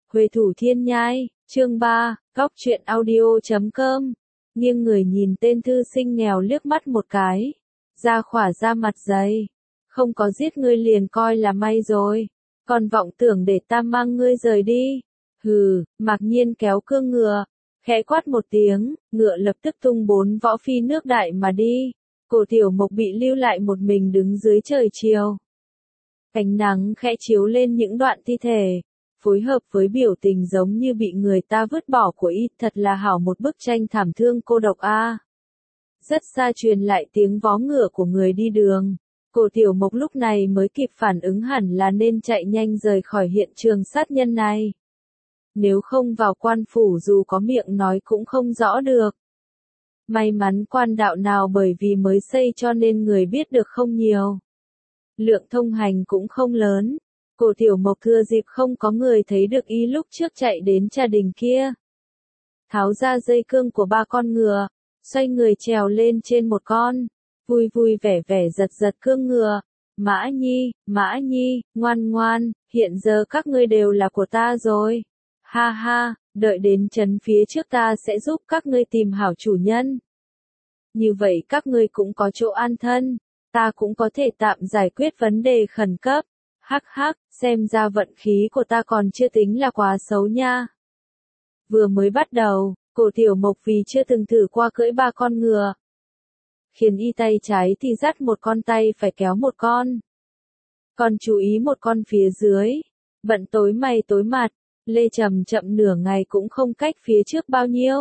Huệ Thủ Thiên Nhai, chương 3, Góc Truyện Audio.com. Nghiêng người nhìn tên thư sinh nghèo liếc mắt một cái. Ra khỏa ra mặt dày. Không có giết ngươi liền coi là may rồi. Còn vọng tưởng để ta mang ngươi rời đi. Hừ, Mạc Nhiên kéo cương ngựa. Khẽ quát một tiếng, ngựa lập tức tung 4 võ phi nước đại mà đi. Cổ Tiểu Mộc bị lưu lại một mình đứng dưới trời chiều. Ánh nắng khẽ chiếu lên những đoạn thi thể, phối hợp với biểu tình giống như bị người ta vứt bỏ của y, thật là hảo một bức tranh thảm thương cô độc a. Rất xa truyền lại tiếng vó ngựa của người đi đường. Cổ Tiểu Mộc lúc này mới kịp phản ứng hẳn là nên chạy nhanh rời khỏi hiện trường sát nhân này. Nếu không vào quan phủ dù có miệng nói cũng không rõ được. May mắn quan đạo nào bởi vì mới xây cho nên người biết được không nhiều. Lượng thông hành cũng không lớn. Cổ Tiểu Mộc thừa dịp không có người thấy được y lúc trước chạy đến trà đình kia. Tháo ra dây cương của 3 con ngựa, xoay người trèo lên trên một con, vui vui vẻ vẻ giật giật cương ngựa. Mã Nhi, ngoan ngoan, hiện giờ các ngươi đều là của ta rồi. Ha ha, đợi đến trấn phía trước ta sẽ giúp các ngươi tìm hảo chủ nhân. Như vậy các ngươi cũng có chỗ an thân, ta cũng có thể tạm giải quyết vấn đề khẩn cấp. Hắc hắc, xem ra vận khí của ta còn chưa tính là quá xấu nha. Vừa mới bắt đầu, Cổ Tiểu Mộc vì chưa từng thử qua cưỡi 3 con ngựa, khiến y tay trái thì dắt một con, tay phải kéo một con. Còn chú ý một con phía dưới, bận tối mày tối mặt, lê chậm chậm nửa ngày cũng không cách phía trước bao nhiêu.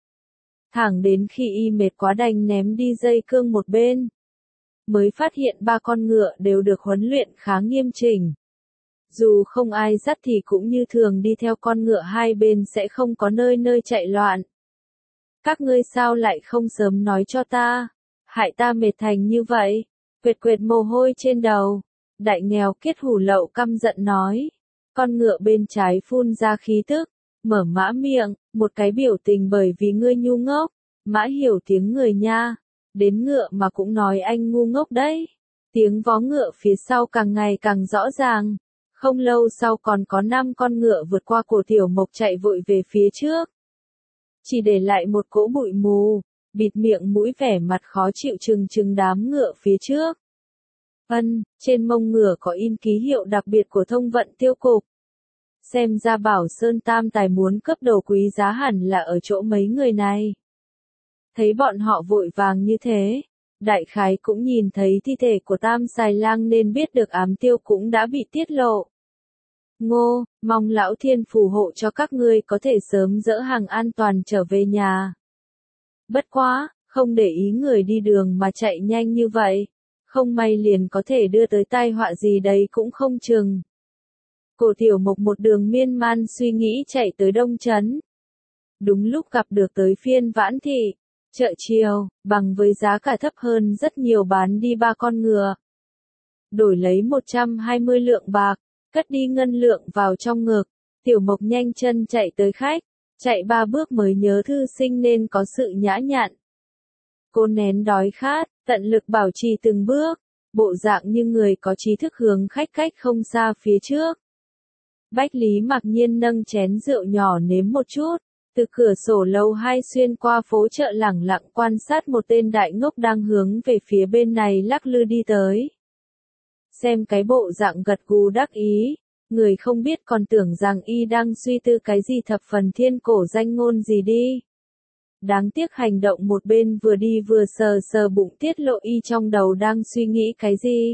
Thẳng đến khi y mệt quá đành ném đi dây cương một bên, mới phát hiện 3 con ngựa đều được huấn luyện khá nghiêm chỉnh. Dù không ai dắt thì cũng như thường đi theo con ngựa hai bên sẽ không có nơi nơi chạy loạn. Các ngươi sao lại không sớm nói cho ta, hại ta mệt thành như vậy. Quệt quệt mồ hôi trên đầu, đại nghèo Kiết Hủ Lậu căm giận nói. Con ngựa bên trái phun ra khí tức, mở mã miệng, một cái biểu tình bởi vì ngươi ngu ngốc. Mã hiểu tiếng người nha, đến ngựa mà cũng nói anh ngu ngốc đấy. Tiếng vó ngựa phía sau càng ngày càng rõ ràng. Không lâu sau còn có 5 con ngựa vượt qua Cổ Tiểu Mộc chạy vội về phía trước. Chỉ để lại một cỗ bụi mù, bịt miệng mũi vẻ mặt khó chịu trừng đám ngựa phía trước. Trên mông ngựa có in ký hiệu đặc biệt của Thông Vận Tiêu Cục. Xem ra Bảo Sơn Tam Tài muốn cướp đồ quý giá hẳn là ở chỗ mấy người này. Thấy bọn họ vội vàng như thế, đại khái cũng nhìn thấy thi thể của Tam Xài Lang nên biết được ám tiêu cũng đã bị tiết lộ. Ngô, mong lão thiên phù hộ cho các ngươi có thể sớm dỡ hàng an toàn trở về nhà. Bất quá, không để ý người đi đường mà chạy nhanh như vậy, không may liền có thể đưa tới tai họa gì đấy cũng không chừng. Cổ Tiểu Mộc một đường miên man suy nghĩ chạy tới Đông Trấn. Đúng lúc gặp được tới phiên Vãn Thị, chợ chiều, bằng với giá cả thấp hơn rất nhiều bán đi 3 con ngựa. Đổi lấy 120 lượng bạc, cất đi ngân lượng vào trong ngực, Tiểu Mộc nhanh chân chạy tới khách, chạy 3 bước mới nhớ thư sinh nên có sự nhã nhặn. Cô nén đói khát, tận lực bảo trì từng bước, bộ dạng như người có trí thức hướng khách cách không xa phía trước. Bách Lý Mạc Nhiên nâng chén rượu nhỏ nếm một chút, từ cửa sổ lầu 2 xuyên qua phố chợ lẳng lặng quan sát một tên đại ngốc đang hướng về phía bên này lắc lư đi tới. Xem cái bộ dạng gật gù đắc ý, người không biết còn tưởng rằng y đang suy tư cái gì thập phần thiên cổ danh ngôn gì đi. Đáng tiếc hành động một bên vừa đi vừa sờ sờ bụng tiết lộ y trong đầu đang suy nghĩ cái gì.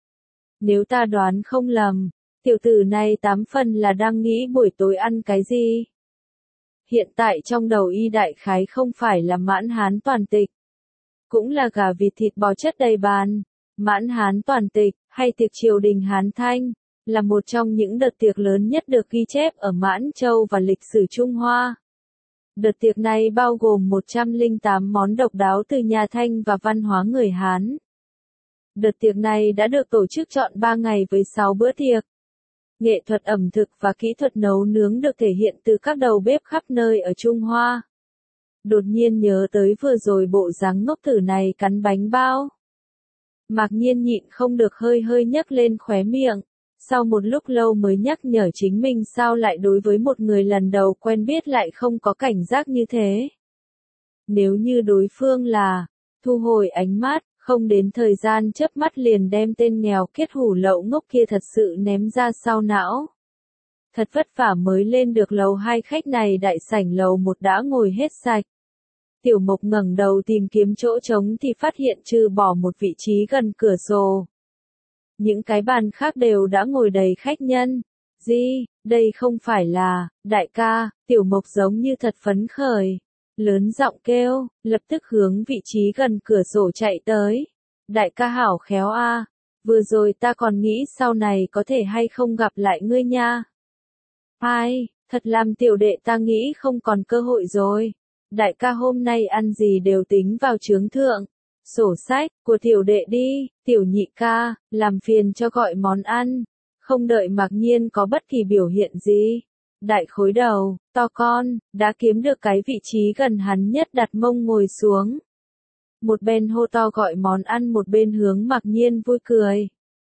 Nếu ta đoán không lầm, tiểu tử này 8 phần là đang nghĩ buổi tối ăn cái gì. Hiện tại trong đầu y đại khái không phải là mãn hán toàn tịch, cũng là gà vịt thịt bò chất đầy bàn. Mãn hán toàn tịch, hay tiệc triều đình Hán Thanh, là một trong những đợt tiệc lớn nhất được ghi chép ở Mãn Châu và lịch sử Trung Hoa. Đợt tiệc này bao gồm 108 món độc đáo từ nhà Thanh và văn hóa người Hán. Đợt tiệc này đã được tổ chức trọn 3 ngày với 6 bữa tiệc. Nghệ thuật ẩm thực và kỹ thuật nấu nướng được thể hiện từ các đầu bếp khắp nơi ở Trung Hoa. Đột nhiên nhớ tới vừa rồi bộ dáng ngốc tử này cắn bánh bao. Mạc Nhiên nhịn không được hơi nhấc lên khóe miệng, Sau một lúc lâu mới nhắc nhở chính mình sao lại đối với một người lần đầu quen biết lại không có cảnh giác như thế. Nếu như đối phương là, thu hồi ánh mắt, không đến thời gian chớp mắt liền đem tên nghèo kiết hủ lậu ngốc kia thật sự ném ra sau não. Thật vất vả mới lên được lầu 2 khách này đại sảnh lầu 1 đã ngồi hết sạch. Tiểu Mộc ngẩng đầu tìm kiếm chỗ trống thì phát hiện trừ bỏ một vị trí gần cửa sổ. Những cái bàn khác đều đã ngồi đầy khách nhân. Đây không phải là, đại ca, Tiểu Mộc giống như thật phấn khởi. Lớn giọng kêu, lập tức hướng vị trí gần cửa sổ chạy tới. Đại ca hảo khéo a, vừa rồi ta còn nghĩ sau này có thể hay không gặp lại ngươi nha. Ai, thật làm tiểu đệ ta nghĩ không còn cơ hội rồi. Đại ca hôm nay ăn gì đều tính vào chướng thượng. Sổ sách của tiểu đệ đi, tiểu nhị ca, làm phiền cho gọi món ăn. Không đợi Mạc Nhiên có bất kỳ biểu hiện gì. Đại khối đầu, to con, đã kiếm được cái vị trí gần hắn nhất đặt mông ngồi xuống. Một bên hô to gọi món ăn một bên hướng Mạc Nhiên vui cười.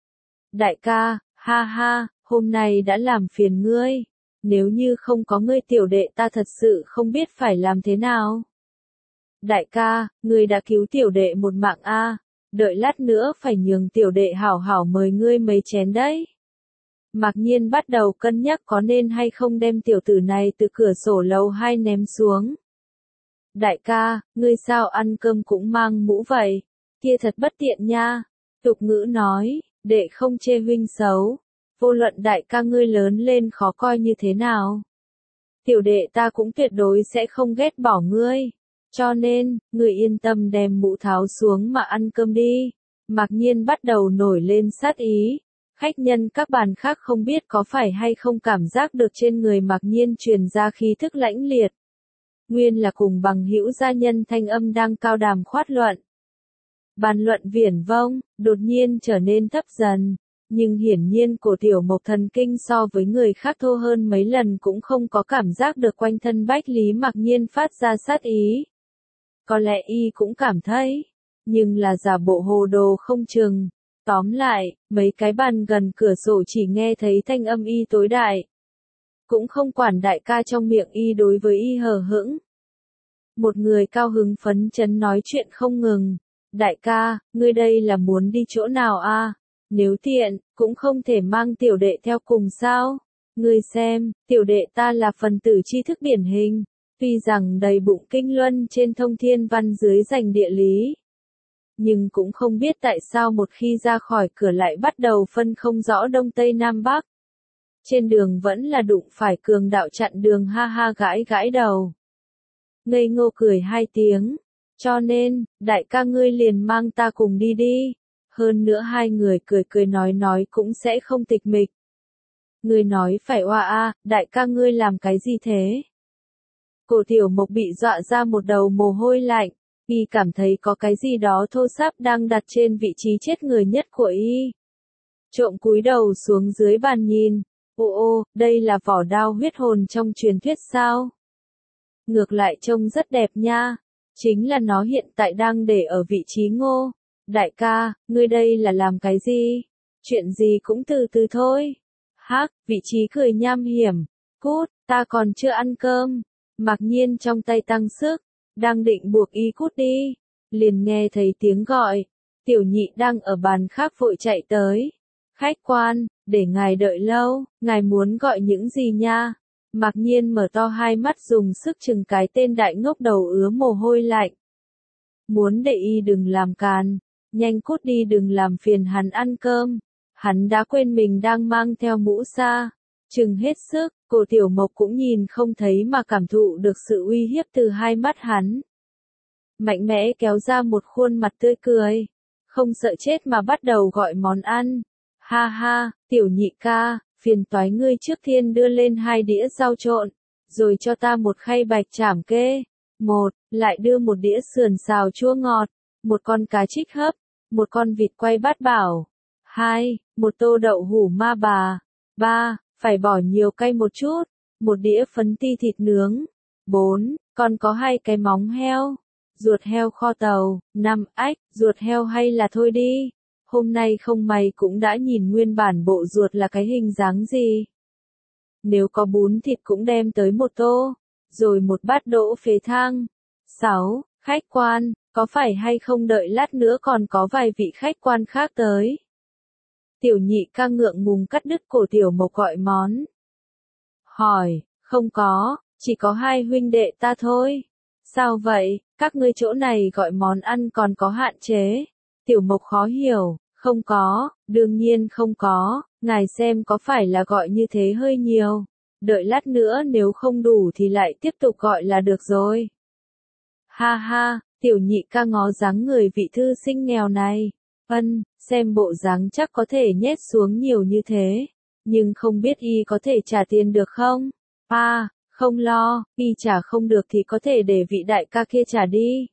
Đại ca, ha ha, hôm nay đã làm phiền ngươi. Nếu như không có ngươi tiểu đệ ta thật sự không biết phải làm thế nào. Đại ca, ngươi đã cứu tiểu đệ một mạng a, đợi lát nữa phải nhường tiểu đệ hảo hảo mời ngươi mấy chén đấy. Mạc Nhiên bắt đầu cân nhắc có nên hay không đem tiểu tử này từ cửa sổ lầu 2 ném xuống. Đại ca, ngươi sao ăn cơm cũng mang mũ vậy? Kia thật bất tiện nha. Tục ngữ nói, đệ không chê huynh xấu. Vô luận đại ca ngươi lớn lên khó coi như thế nào. Tiểu đệ ta cũng tuyệt đối sẽ không ghét bỏ ngươi. Cho nên, ngươi yên tâm đem mũ tháo xuống mà ăn cơm đi. Mạc Nhiên bắt đầu nổi lên sát ý. Khách nhân các bàn khác không biết có phải hay không cảm giác được trên người Mạc Nhiên truyền ra khí thức lãnh liệt. Nguyên là cùng bằng hữu gia nhân thanh âm đang cao đàm khoát luận. Bàn luận viển vông, đột nhiên trở nên thấp dần. Nhưng hiển nhiên cổ Tiểu Mộc thần kinh so với người khác thô hơn mấy lần cũng không có cảm giác được quanh thân Bách Lý Mạc Nhiên phát ra sát ý. Có lẽ y cũng cảm thấy, nhưng là giả bộ hồ đồ không chừng. Tóm lại, mấy cái bàn gần cửa sổ chỉ nghe thấy thanh âm y tối đại. Cũng không quản đại ca trong miệng y đối với y hờ hững. Một người cao hứng phấn chấn nói chuyện không ngừng. Đại ca, ngươi đây là muốn đi chỗ nào a? Nếu tiện, cũng không thể mang tiểu đệ theo cùng sao? Ngươi xem, tiểu đệ ta là phần tử tri thức điển hình. Tuy rằng đầy bụng kinh luân trên thông thiên văn dưới dành địa lý. Nhưng cũng không biết tại sao một khi ra khỏi cửa lại bắt đầu phân không rõ đông tây nam bắc. Trên đường vẫn là đụng phải cường đạo chặn đường ha ha gãi gãi đầu. Ngây ngô cười hai tiếng. Cho nên, đại ca ngươi liền mang ta cùng đi đi. Hơn nữa hai người cười cười nói cũng sẽ không tịch mịch. Ngươi nói phải oa a, đại ca ngươi làm cái gì thế? Cổ Tiểu Mộc bị dọa ra một đầu mồ hôi lạnh. Y cảm thấy có cái gì đó thô sáp đang đặt trên vị trí chết người nhất của y. Trộm cúi đầu xuống dưới bàn nhìn. Ô, đây là vỏ đao huyết hồn trong truyền thuyết sao? Ngược lại trông rất đẹp nha. Chính là nó hiện tại đang để ở vị trí ngô. Đại ca, ngươi đây là làm cái gì? Chuyện gì cũng từ từ thôi. Hắc, vị trí cười nham hiểm. Cút, ta còn chưa ăn cơm. Mạc Nhiên trong tay tăng sức. Đang định buộc y cút đi. Liền nghe thấy tiếng gọi. Tiểu nhị đang ở bàn khác vội chạy tới. Khách quan, để ngài đợi lâu, ngài muốn gọi những gì nha? Mạc Nhiên mở to hai mắt dùng sức chừng cái tên đại ngốc đầu ứa mồ hôi lạnh. Muốn để y đừng làm càn, nhanh cút đi đừng làm phiền hắn ăn cơm. Hắn đã quên mình đang mang theo mũ sa. Chừng hết sức, cổ Tiểu Mộc cũng nhìn không thấy mà cảm thụ được sự uy hiếp từ hai mắt hắn. Mạnh mẽ kéo ra một khuôn mặt tươi cười. Không sợ chết mà bắt đầu gọi món ăn. Ha ha, tiểu nhị ca, phiền toái ngươi trước tiên đưa lên 2 đĩa rau trộn, rồi cho ta một khay bạch chảm kê. Lại đưa một đĩa sườn xào chua ngọt, một con cá trích hấp, một con vịt quay bát bảo. 2, một tô đậu hủ ma bà. 3, phải bỏ nhiều cay một chút, một đĩa phấn ti thịt nướng. 4, còn có 2 cái móng heo, ruột heo kho tàu. 5, ruột heo hay là thôi đi. hôm nay không may cũng đã nhìn nguyên bản bộ ruột là cái hình dáng gì. Nếu có bún thịt cũng đem tới một tô, rồi một bát đỗ phế thang. 6. Khách quan, có phải hay không đợi lát nữa còn có vài vị khách quan khác tới? Tiểu nhị ca ngượng ngùng cắt đứt cổ Tiểu Mộc gọi món. Hỏi, không có, chỉ có hai huynh đệ ta thôi. Sao vậy, các ngươi chỗ này gọi món ăn còn có hạn chế? Tiểu Mộc khó hiểu, không có, đương nhiên không có, ngài xem có phải là gọi như thế hơi nhiều. Đợi lát nữa nếu không đủ thì lại tiếp tục gọi là được rồi. Ha ha, tiểu nhị ca ngó dáng người vị thư sinh nghèo này. Xem bộ dáng chắc có thể nhét xuống nhiều như thế. Nhưng không biết y có thể trả tiền được không? Không lo, y trả không được thì có thể để vị đại ca kia trả đi.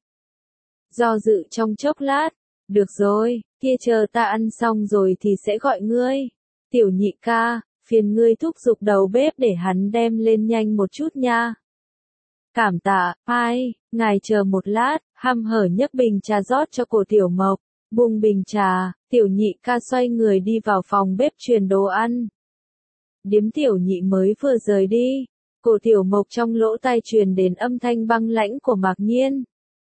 Do dự trong chốc lát, được rồi, kia chờ ta ăn xong rồi thì sẽ gọi ngươi. Tiểu nhị ca, phiền ngươi thúc giục đầu bếp để hắn đem lên nhanh một chút nha. Cảm tạ, ngài chờ một lát, hăm hở nhấc bình trà rót cho cổ Tiểu Mộc, buông bình trà, tiểu nhị ca xoay người đi vào phòng bếp truyền đồ ăn. Điếm tiểu nhị mới vừa rời đi, cổ Tiểu Mộc trong lỗ tai truyền đến âm thanh băng lãnh của Mạc Nhiên.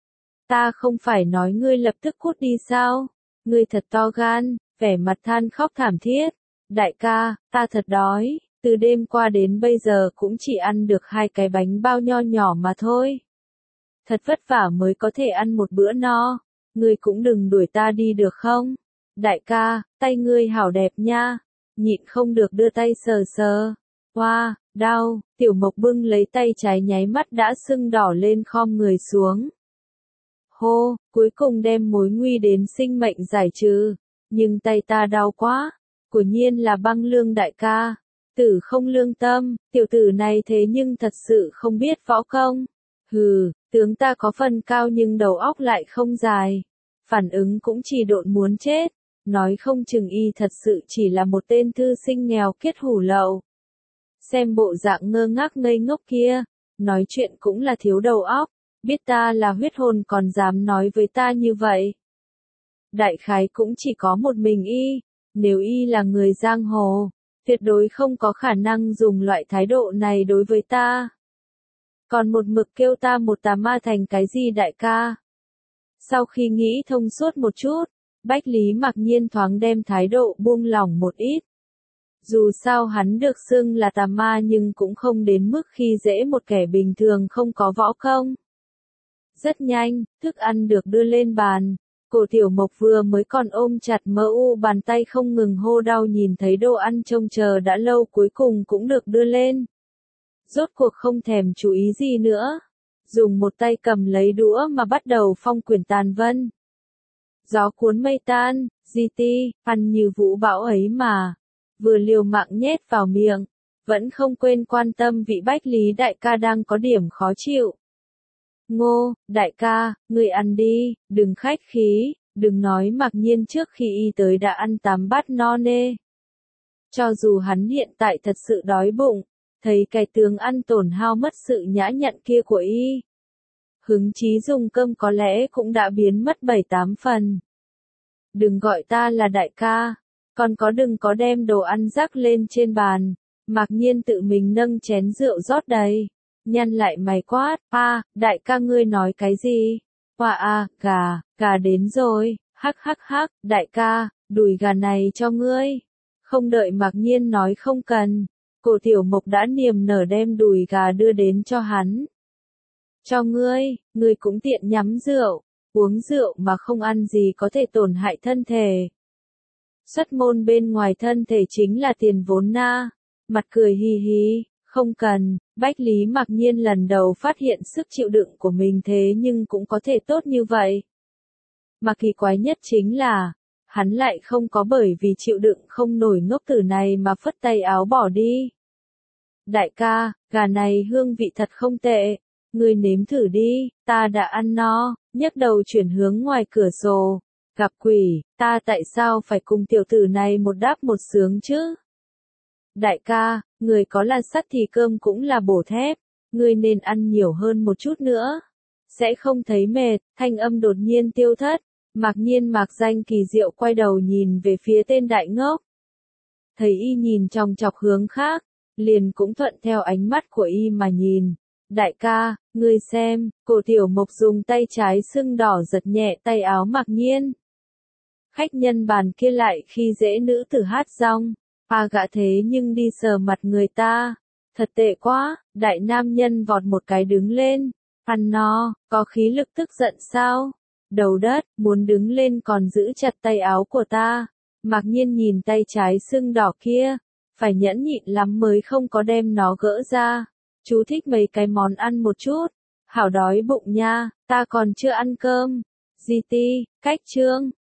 Ta không phải nói ngươi lập tức cút đi sao? Ngươi thật to gan, vẻ mặt than khóc thảm thiết. Đại ca, ta thật đói, từ đêm qua đến bây giờ cũng chỉ ăn được 2 cái bánh bao nho nhỏ mà thôi. Thật vất vả mới có thể ăn một bữa no, ngươi cũng đừng đuổi ta đi được không? Đại ca, tay ngươi hảo đẹp nha, nhịn không được đưa tay sờ sờ. Đau, Tiểu Mộc bưng lấy tay trái nháy mắt đã sưng đỏ lên khom người xuống. Hô, cuối cùng đem mối nguy đến sinh mệnh giải trừ, nhưng tay ta đau quá. Quả nhiên là Băng Lương đại ca. Tử không lương tâm, tiểu tử này thế nhưng thật sự không biết võ công. Hừ, tướng ta có phần cao nhưng đầu óc lại không dài. Phản ứng cũng chỉ độn muốn chết. Nói không chừng y thật sự chỉ là một tên thư sinh nghèo kiết hủ lậu. Xem bộ dạng ngơ ngác ngây ngốc kia, nói chuyện cũng là thiếu đầu óc. Biết ta là huyết hồn còn dám nói với ta như vậy. Đại khái cũng chỉ có một mình y. Nếu y là người giang hồ, tuyệt đối không có khả năng dùng loại thái độ này đối với ta. Còn một mực kêu ta một tà ma thành cái gì đại ca? Sau khi nghĩ thông suốt một chút, Bách Lý Mạc Nhiên thoáng đem thái độ buông lỏng một ít. Dù sao hắn được xưng là tà ma nhưng cũng không đến mức khi dễ một kẻ bình thường không có võ công. Rất nhanh, thức ăn được đưa lên bàn. Cổ Tiểu Mộc vừa mới còn ôm chặt bàn tay không ngừng hô đau nhìn thấy đồ ăn trông chờ đã lâu cuối cùng cũng được đưa lên. Rốt cuộc không thèm chú ý gì nữa. Dùng một tay cầm lấy đũa mà bắt đầu phong quyển tàn vân. Gió cuốn mây tan, ăn như vũ bão ấy mà. Vừa liều mạng nhét vào miệng, vẫn không quên quan tâm vị Bách Lý đại ca đang có điểm khó chịu. Ngô, đại ca, người ăn đi, đừng khách khí, đừng nói Mạc Nhiên trước khi y tới đã ăn 8 bát no nê. Cho dù hắn hiện tại thật sự đói bụng, thấy cái tướng ăn tổn hao mất sự nhã nhặn kia của y. Hứng chí dùng cơm có lẽ cũng đã biến mất 7-8 phần. Đừng gọi ta là đại ca, còn đừng có đem đồ ăn rắc lên trên bàn. Mạc Nhiên tự mình nâng chén rượu rót đầy. Nhăn lại mày quát, đại ca ngươi nói cái gì? Gà đến rồi, hắc, đại ca, đùi gà này cho ngươi. Không đợi Mạc Nhiên nói không cần, cổ Tiểu Mộc đã niềm nở đem đùi gà đưa đến cho hắn. Cho ngươi cũng tiện nhắm rượu, uống rượu mà không ăn gì có thể tổn hại thân thể. Xuất môn bên ngoài thân thể chính là tiền vốn na, mặt cười hì hì. Không cần, Bách Lý Mạc Nhiên lần đầu phát hiện sức chịu đựng của mình thế nhưng cũng có thể tốt như vậy. Mà kỳ quái nhất chính là, hắn lại không có bởi vì chịu đựng không nổi ngốc tử này mà phất tay áo bỏ đi. Đại ca, gà này hương vị thật không tệ, ngươi nếm thử đi, ta đã ăn no, nhấc đầu chuyển hướng ngoài cửa sổ. Gặp quỷ, ta tại sao phải cùng tiểu tử này một đáp một sướng chứ? Đại ca, người có là sắt thì cơm cũng là bổ thép, ngươi nên ăn nhiều hơn một chút nữa. Sẽ không thấy mệt, thanh âm đột nhiên tiêu thất. Mặc nhiên Mạc Danh kỳ diệu quay đầu nhìn về phía tên đại ngốc. Thấy y nhìn chòng chọc hướng khác, liền cũng thuận theo ánh mắt của y mà nhìn. Đại ca, ngươi xem, cổ tiểu mộc dùng tay trái sưng đỏ giật nhẹ tay áo Mặc nhiên. Khách nhân bàn kia lại khi dễ nữ tử hát rong, gã thế nhưng đi sờ mặt người ta. Thật tệ quá, đại nam nhân vọt một cái đứng lên. Ăn no, có khí lực tức giận sao? Đầu đất, muốn đứng lên còn giữ chặt tay áo của ta. Mặc nhiên nhìn tay trái sưng đỏ kia, phải nhẫn nhịn lắm mới không có đem nó gỡ ra. Chú thích mấy cái món ăn một chút. Hảo đói bụng nha, ta còn chưa ăn cơm. GT, cách chương.